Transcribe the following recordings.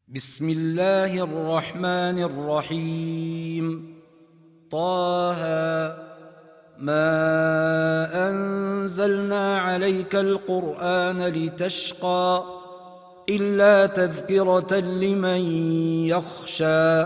بسم الله الرحمن الرحيم. طه ما أنزلنا عليك القرآن لتشقى إلا تذكرة لمن يخشى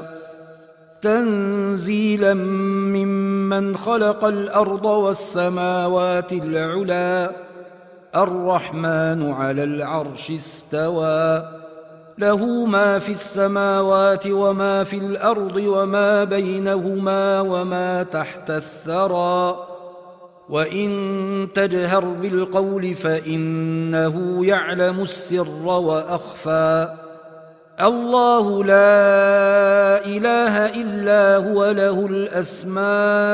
تنزيلا ممن خلق الأرض والسماوات العلى الرحمن على العرش استوى له ما في السماوات وما في الأرض وما بينهما وما تحت الثرى وإن تجهر بالقول فإنه يعلم السر وأخفى الله لا إله إلا هو له الأسماء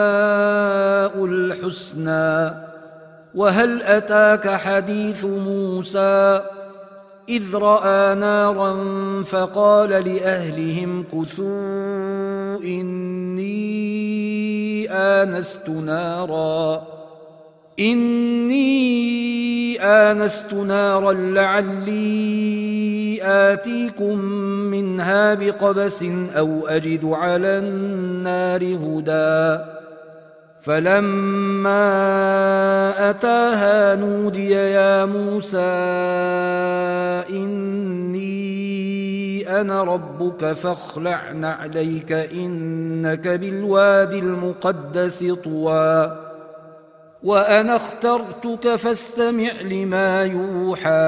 الحسنى وهل أتاك حديث موسى إذ رأى نارا فقال لأهلهم كثوا إني آنست نارا لعلي آتيكم منها بقبس أو أجد على النار هدى فلما أتاها نودي يا موسى إني أنا ربك فاخلع نعليك إنك بالوادي المقدس طوى وأنا اخترتك فاستمع لما يوحى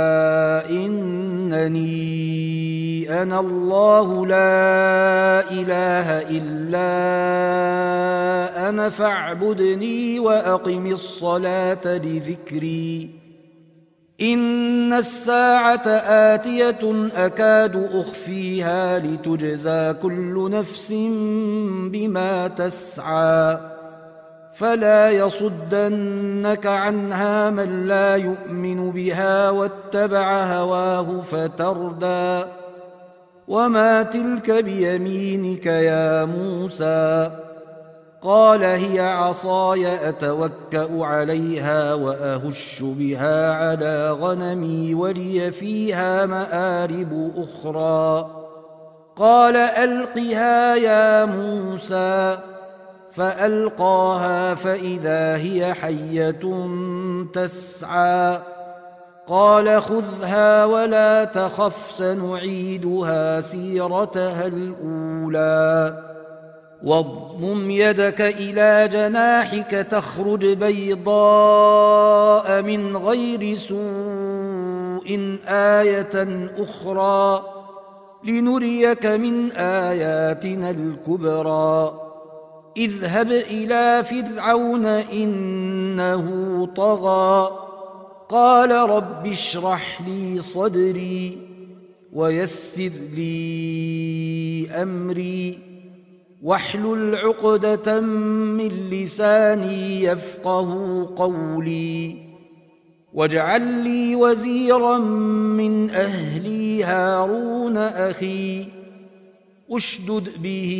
إنني أنا الله لا إله إلا أنا فاعبدني وأقم الصلاة لذكري إن الساعة آتية أكاد أخفيها لتجزى كل نفس بما تسعى فلا يصدنك عنها من لا يؤمن بها واتبع هواه فتردى وما تلك بيمينك يا موسى قال هي عصاي أتوكأ عليها وأهش بها على غنمي ولي فيها مآرب أخرى قال ألقها يا موسى فألقاها فإذا هي حية تسعى قال خذها ولا تخف سنعيدها سيرتها الأولى واضمم يدك إلى جناحك تخرج بيضاء من غير سوء آية أخرى لنريك من آياتنا الكبرى اذهب إلى فرعون إنه طغى قال رب اشرح لي صدري ويسر لي أمري واحلل عقدة من لساني يفقه قولي واجعل لي وزيرا من أهلي هارون أخي أشدد به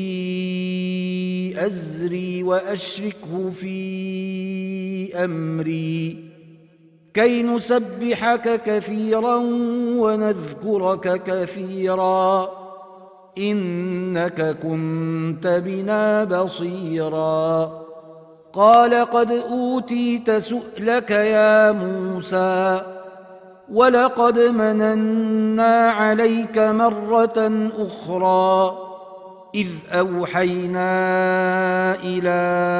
أزري وأشركه في أمري كي نسبحك كثيرا ونذكرك كثيرا إنك كنت بنا بصيرا قال قد أوتيت سؤلك يا موسى ولقد مننا عليك مرة أخرى إذ أوحينا إلى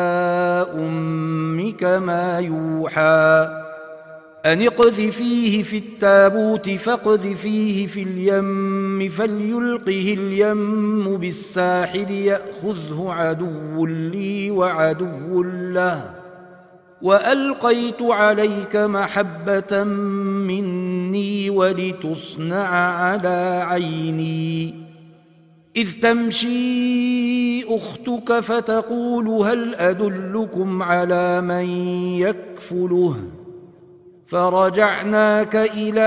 أمك ما يوحى أن اقذفيه في التابوت فاقذفيه في اليم فليلقه اليم بالساحل يأخذه عدو لي وعدو له وألقيت عليك محبة مني ولتصنع على عيني إذ تمشي أختك فتقول هل أدلكم على من يكفله فرجعناك إلى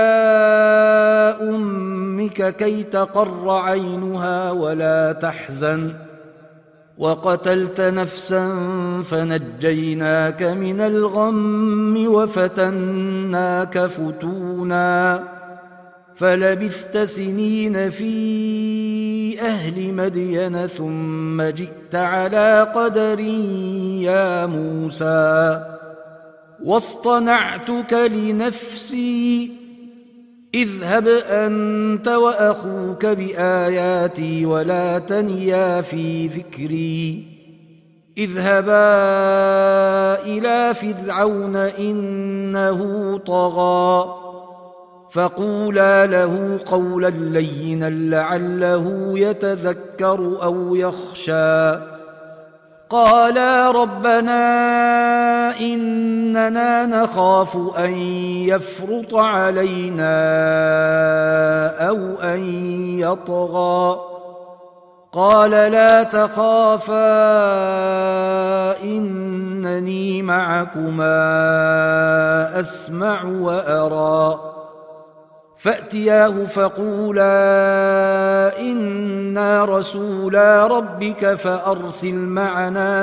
أمك كي تقر عينها ولا تحزن وقتلت نفسا فنجيناك من الغم وفتناك فتونا فلبثت سنين في أهل مدين ثم جئت على قدر يا موسى واصطنعتك لنفسي اذهب أنت وأخوك بآياتي ولا تنيا في ذكري اذهبا إلى فرعون إنه طغى فقولا له قولا لينا لعله يتذكر أو يخشى قالا ربنا إننا نخاف أن يفرط علينا أو أن يطغى قال لا تخافا إنني معكما أسمع وأرى فأتياه فقولا إنا رسولا ربك فأرسل معنا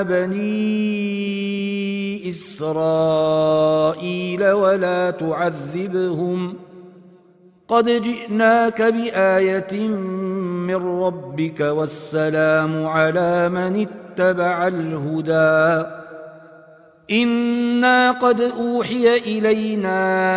بني إسرائيل ولا تعذبهم قد جئناك بآية من ربك والسلام على من اتبع الهدى إنا قد أوحي إلينا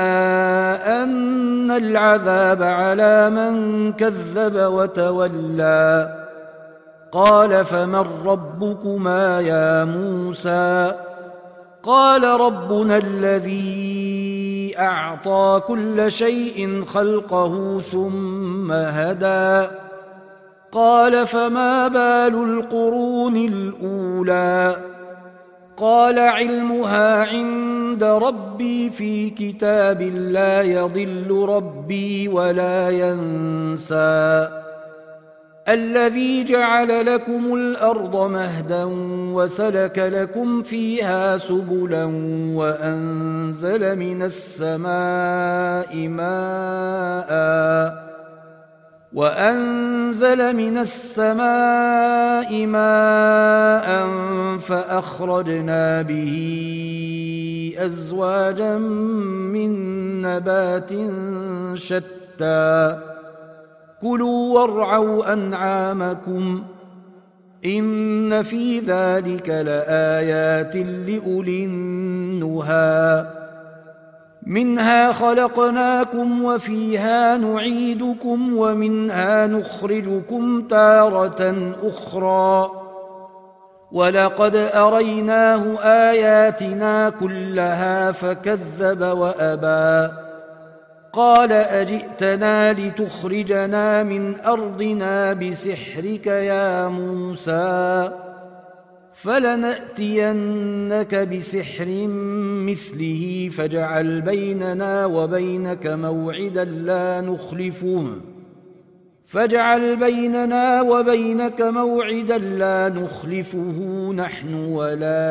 أن العذاب على من كذب وتولى قال فمن ربكما يا موسى قال ربنا الذي أعطى كل شيء خلقه ثم هدى قال فما بال القرون الأولى قال علمها عند ربي في كتاب لا يضل ربي ولا ينسى الذي جعل لكم الأرض مهدا وسلك لكم فيها سبلا وأنزل من السماء ماء فأخرجنا به أزواجا من نبات شتى كلوا وارعوا أنعامكم إن في ذلك لآيات لأولي النهى منها خلقناكم وفيها نعيدكم ومنها نخرجكم تارة أخرى ولقد أريناه آياتنا كلها فكذب وأبى قال أجئتنا لتخرجنا من أرضنا بسحرك يا موسى فلنأتينك بسحر مثله فاجعل بيننا وبينك موعدا لا نخلفه نحن ولا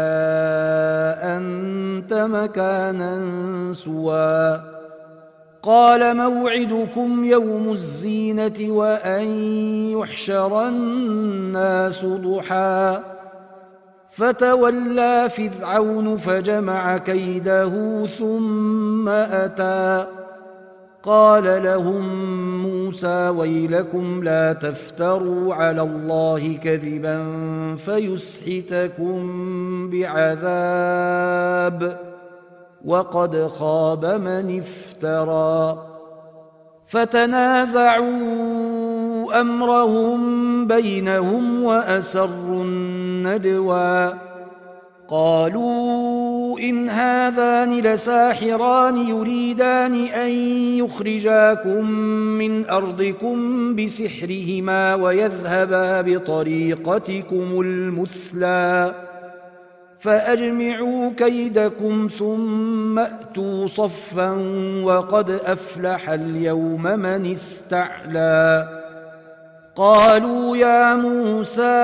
أنت مكانا سوى قال موعدكم يوم الزينة وأن يحشر الناس ضحى فتولى فرعون فجمع كيده ثم أتى قال لهم موسى ويلكم لا تفتروا على الله كذبا فيسحتكم بعذاب وقد خاب من افترى فتنازعوا أمرهم بينهم وأسروا النجوى قالوا إن هذان لساحران يريدان أن يخرجاكم من أرضكم بسحرهما ويذهبا بطريقتكم المثلى فأجمعوا كيدكم ثم أتوا صفا وقد أفلح اليوم من استعلى قالوا يا موسى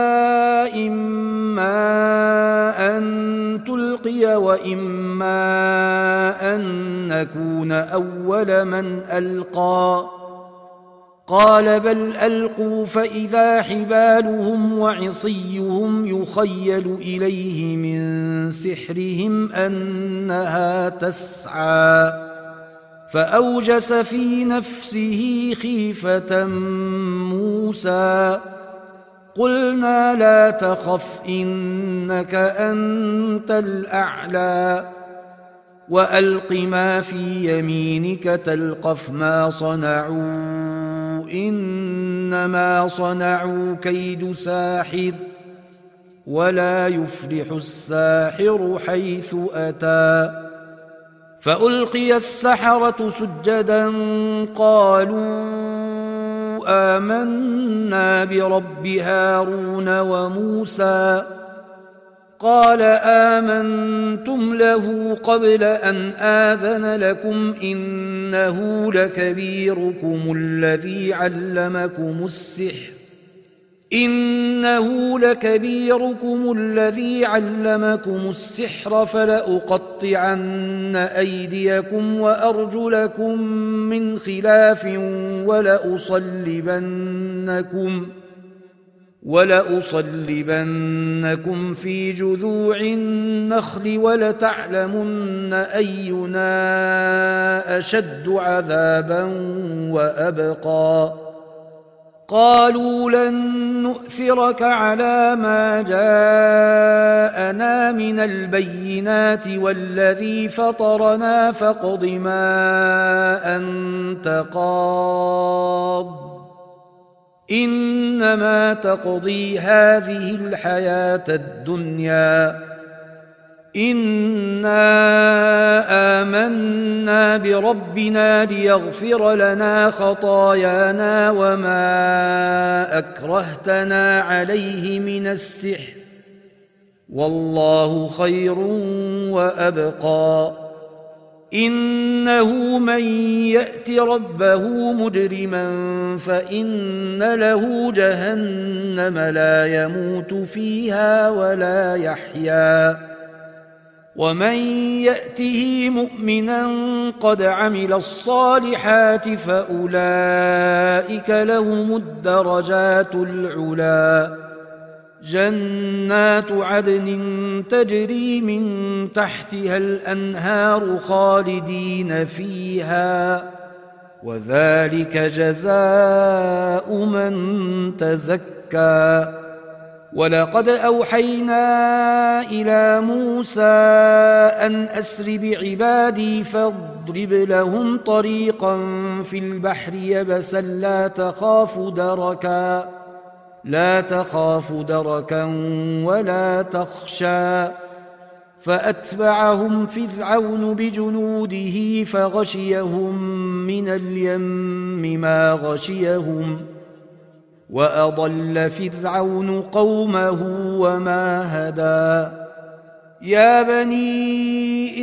إما أن تلقي وإما أن نكون أول من ألقى قال بل ألقوا فإذا حبالهم وعصيهم يخيل إليه من سحرهم أنها تسعى فأوجس في نفسه خيفة موسى قلنا لا تخف إنك أنت الأعلى وألق ما في يمينك تلقف ما صنعوا إنما صنعوا كيد ساحر ولا يفلح الساحر حيث أتى فألقي السحرة سجدا قالوا آمنا برب هارون وموسى قال آمنتم له قبل أن آذن لكم إنه لكبيركم الذي علمكم السحر فلأقطعن أيديكم وأرجلكم من خلاف ولأصلبنكم في جذوع النخل ولتعلمن أينا أشد عذابا وأبقى قالوا لن نؤثرك على ما جاءنا من البينات والذي فطرنا فاقض ما أنت قاض إنما تقضي هذه الحياة الدنيا إنا آمنا بربنا ليغفر لنا خطايانا وما أكرهتنا عليه من السحر والله خير وأبقى إنه من يأت ربه مجرما فإن له جهنم لا يموت فيها ولا يحيا ومن يأته مؤمنا قد عمل الصالحات فأولئك لهم الدرجات العلا جنات عدن تجري من تحتها الأنهار خالدين فيها وذلك جزاء من تزكى ولقد أوحينا إلى موسى أن أسر بعبادي فاضرب لهم طريقا في البحر يبسا لا تخاف دركا ولا تخشى فأتبعهم فرعون بجنوده فغشيهم من اليم ما غشيهم وأضل فرعون قومه وما هدى يا بني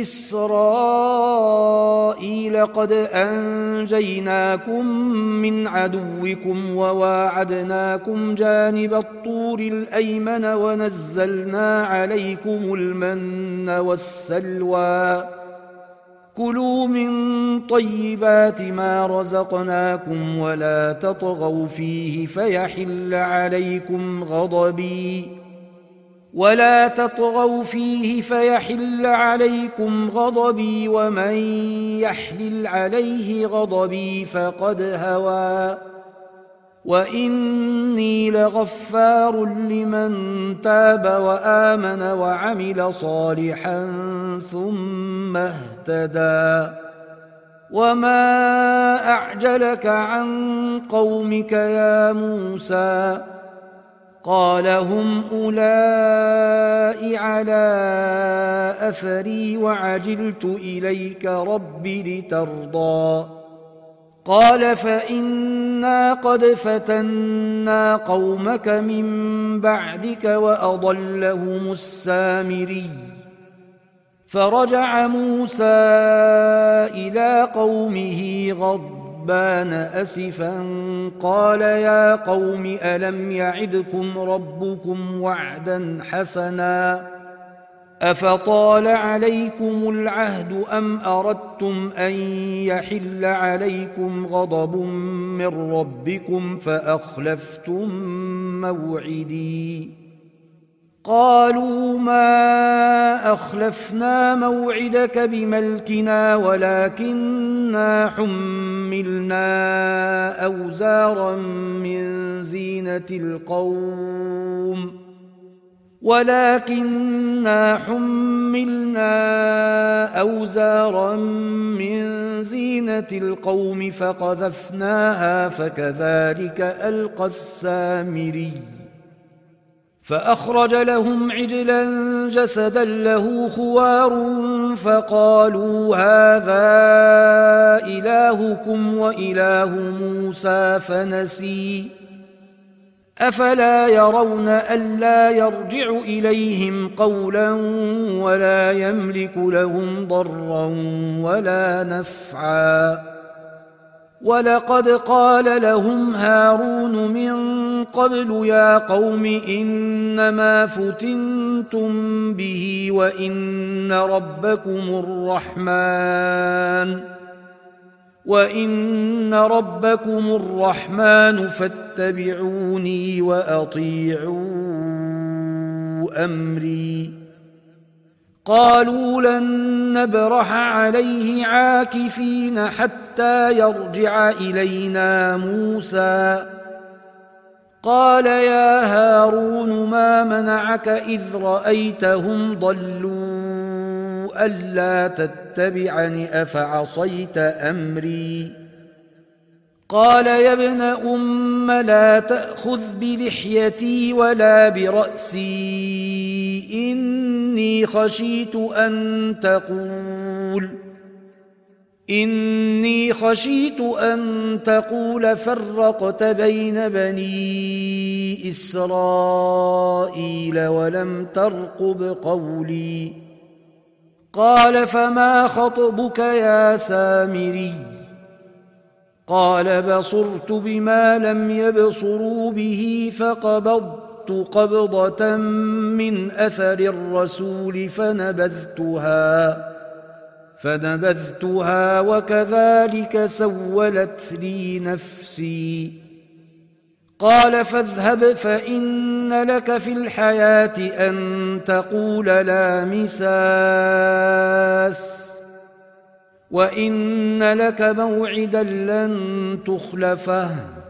إسرائيل قد أنجيناكم من عدوكم وواعدناكم جانب الطور الأيمن ونزلنا عليكم المن والسلوى كلوا من طيبات ما رزقناكم ولا تطغوا فيه فيحل عليكم غضبي ومن يحلل عليه غضبي فقد هوى وإني لغفار لمن تاب وآمن وعمل صالحا ثم اهتدى وما أعجلك عن قومك يا موسى قال هم أولئك على أثري وعجلت إليك رب لترضى قال فإنا قد فتنا قومك من بعدك وأضلهم السامري فرجع موسى إلى قومه غضبان أسفا قال يا قوم ألم يعدكم ربكم وعدا حسنا أفطال عليكم العهد أم أردتم أن يحل عليكم غضب من ربكم فأخلفتم موعدي قالوا ما أخلفنا موعدك بملكنا ولكننا حملنا أوزارا من زينة القوم فقذفناها فكذلك ألقى السامري فأخرج لهم عجلا جسدا له خوار فقالوا هذا إلهكم وإله موسى فنسي أفلا يرون ألا يرجع إليهم قولا ولا يملك لهم ضرا ولا نفعا ولقد قال لهم هارون من قبل يا قوم إنما فتنتم به وإن ربكم الرحمن فاتبعوني وأطيعوا أمري قالوا لن نبرح عليه عاكفين حتى يرجع إلينا موسى قال يا هارون ما منعك إذ رأيتهم ضلوا ألا تتبعني أفعصيت أمري قال يا ابن أم لا تأخذ بلحيتي ولا برأسي إني خشيت أن تقول فرقت بين بني إسرائيل ولم ترقب قولي قال فما خطبك يا سامري قال بصرت بما لم يبصروا به فقبضت قبضة من أثر الرسول فنبذتها وكذلك سولت لي نفسي قال فاذهب فإن لك في الحياة أن تقول لا مساس وإن لك موعدا لن تخلفه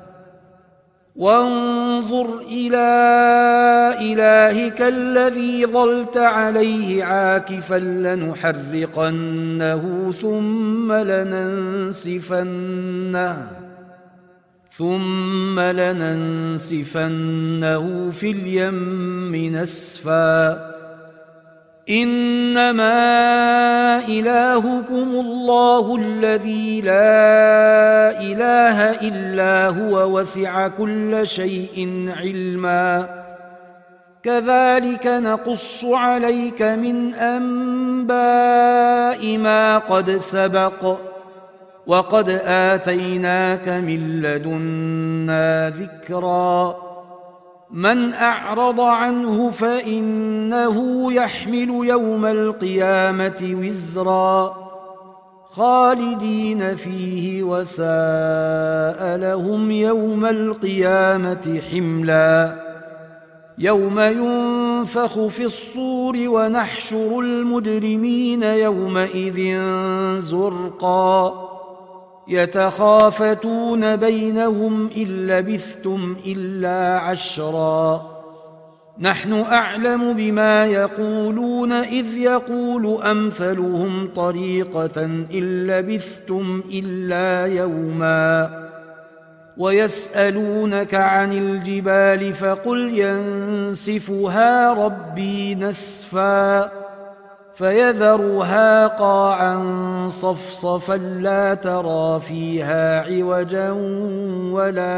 وانظر إلى إلهك الذي ظلت عليه عاكفا لنحرقنه ثم لننسفنه في اليم نسفا إنما إلهكم الله الذي لا إله إلا هو وسع كل شيء علما كذلك نقص عليك من أنباء ما قد سبق وقد آتيناك من لدنا ذكرا من أعرض عنه فإنه يحمل يوم القيامة وزرا خالدين فيه وساء لهم يوم القيامة حملا يوم ينفخ في الصور ونحشر المجرمين يومئذ زرقا يتخافتون بينهم إن لبثتم إلا عشرا نحن أعلم بما يقولون إذ يقول أمثلهم طريقة إن لبثتم إلا يوما ويسألونك عن الجبال فقل ينسفها ربي نسفا فيذرها قاعا صفصفا لا ترى فيها عوجا ولا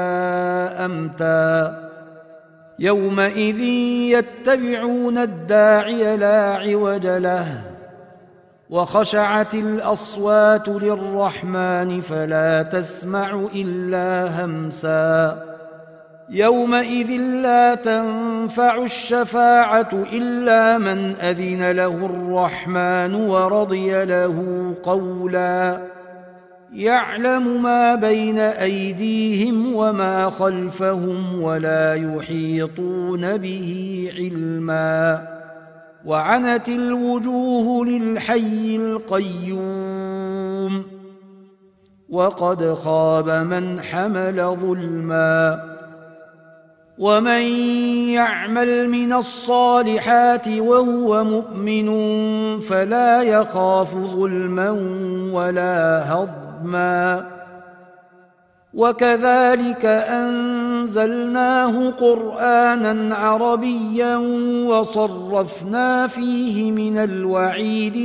أمتا يومئذ يتبعون الداعي لا عوج له وخشعت الأصوات للرحمن فلا تسمع إلا همسا يومئذ لا تنفع الشفاعة إلا من أذن له الرحمن ورضي له قولا يعلم ما بين أيديهم وما خلفهم ولا يحيطون به علما وعنت الوجوه للحي القيوم وقد خاب من حمل ظلما ومن يعمل من الصالحات وهو مؤمن فلا يخاف ظلما ولا هضما وكذلك أنزلناه قرآنا عربيا وصرفنا فيه من الوعيد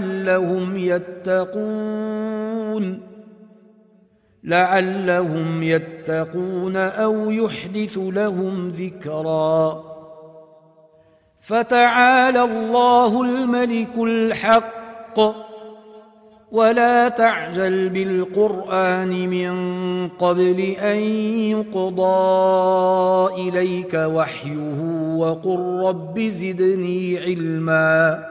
لعلهم يتقون أو يحدث لهم ذكرا فتعالى الله الملك الحق ولا تعجل بالقرآن من قبل أن يقضى إليك وحيه وقل رب زدني علما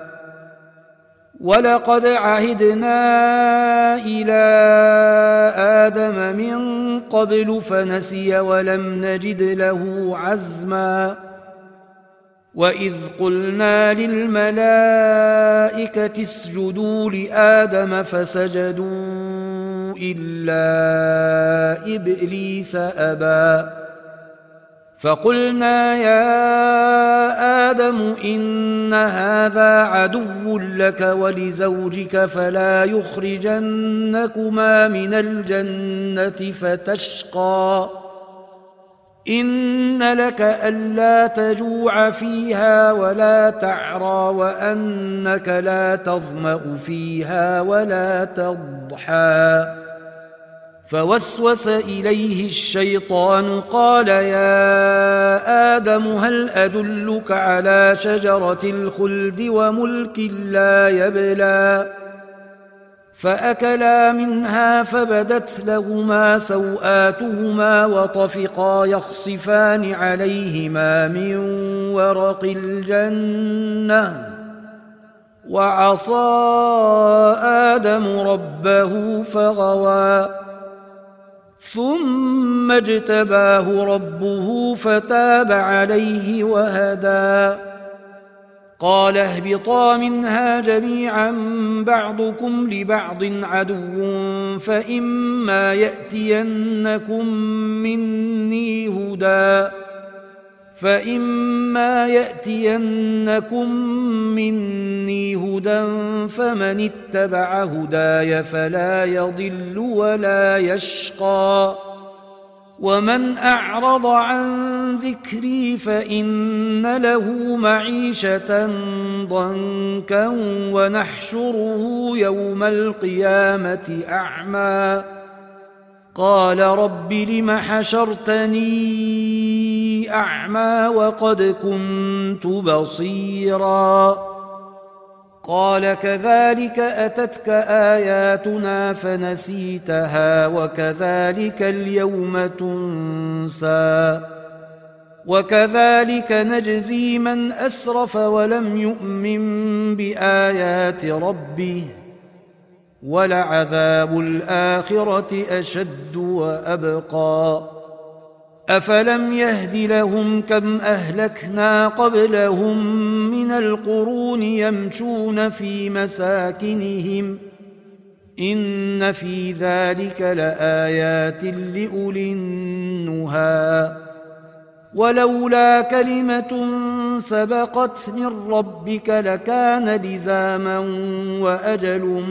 ولقد عهدنا إلى آدم من قبل فنسي ولم نجد له عزما وإذ قلنا للملائكة اسجدوا لآدم فسجدوا إلا إبليس أبى فقلنا يا آدم إن هذا عدو لك ولزوجك فلا يخرجنكما من الجنة فتشقى إن لك ألا تجوع فيها ولا تعرى وأنك لا تظمأ فيها ولا تضحى فوسوس إليه الشيطان قال يا آدم هل أدلك على شجرة الخلد وملك لا يبلى فأكلا منها فبدت لهما سوآتهما وطفقا يخصفان عليهما من ورق الجنة وعصى آدم ربه فغوى ثم اجتباه ربه فتاب عليه وهدى قال اهبطا منها جميعا بعضكم لبعض عدو فإما يأتينكم مني هدى فمن اتبع هداي فلا يضل ولا يشقى ومن أعرض عن ذكري فإن له معيشة ضنكا ونحشره يوم القيامة أعمى قال رب لم حشرتني أعمى وقد كنت بصيرا قال كذلك أتتك آياتنا فنسيتها وكذلك اليوم تنسى وكذلك نجزي من أسرف ولم يؤمن بآيات ربه ولعذاب الآخرة أشد وأبقى أفلم يهد لهم كم أهلكنا قبلهم من القرون يمشون في مساكنهم إن في ذلك لآيات لأولي النهى ولولا كلمة سبقت من ربك لكان لزاما وأجل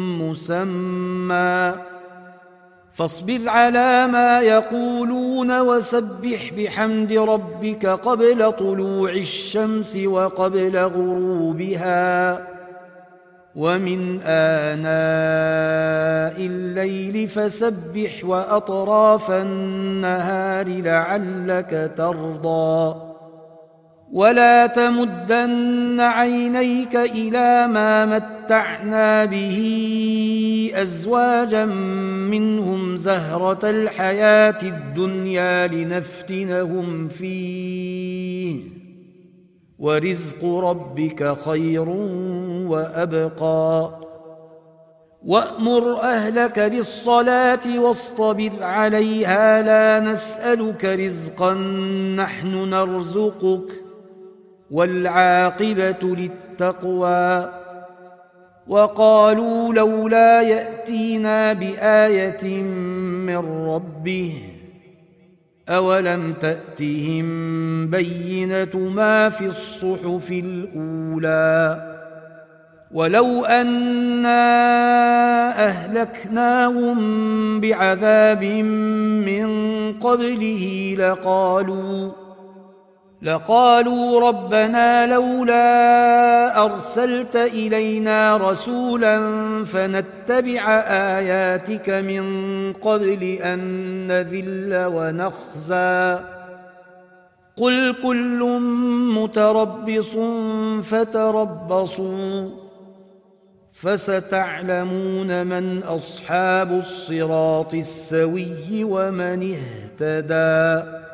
مسمى فاصبر على ما يقولون وسبح بحمد ربك قبل طلوع الشمس وقبل غروبها ومن آناء الليل فسبح وأطراف النهار لعلك ترضى ولا تمدن عينيك إلى ما متعنا به أزواجا منهم زهرة الحياة الدنيا لنفتنهم فيه ورزق ربك خير وأبقى وأمر أهلك بالصلاة واصطبر عليها لا نسألك رزقا نحن نرزقك والعاقبة للتقوى وقالوا لولا يأتينا بآية من ربه أولم تأتهم بينة ما في الصحف الأولى ولو أنا أهلكناهم بعذاب من قبله لقالوا ربنا لولا أرسلت إلينا رسولا فنتبع آياتك من قبل أن نذل ونخزى قل كل متربص فتربصوا فستعلمون من أصحاب الصراط السوي ومن اهتدى.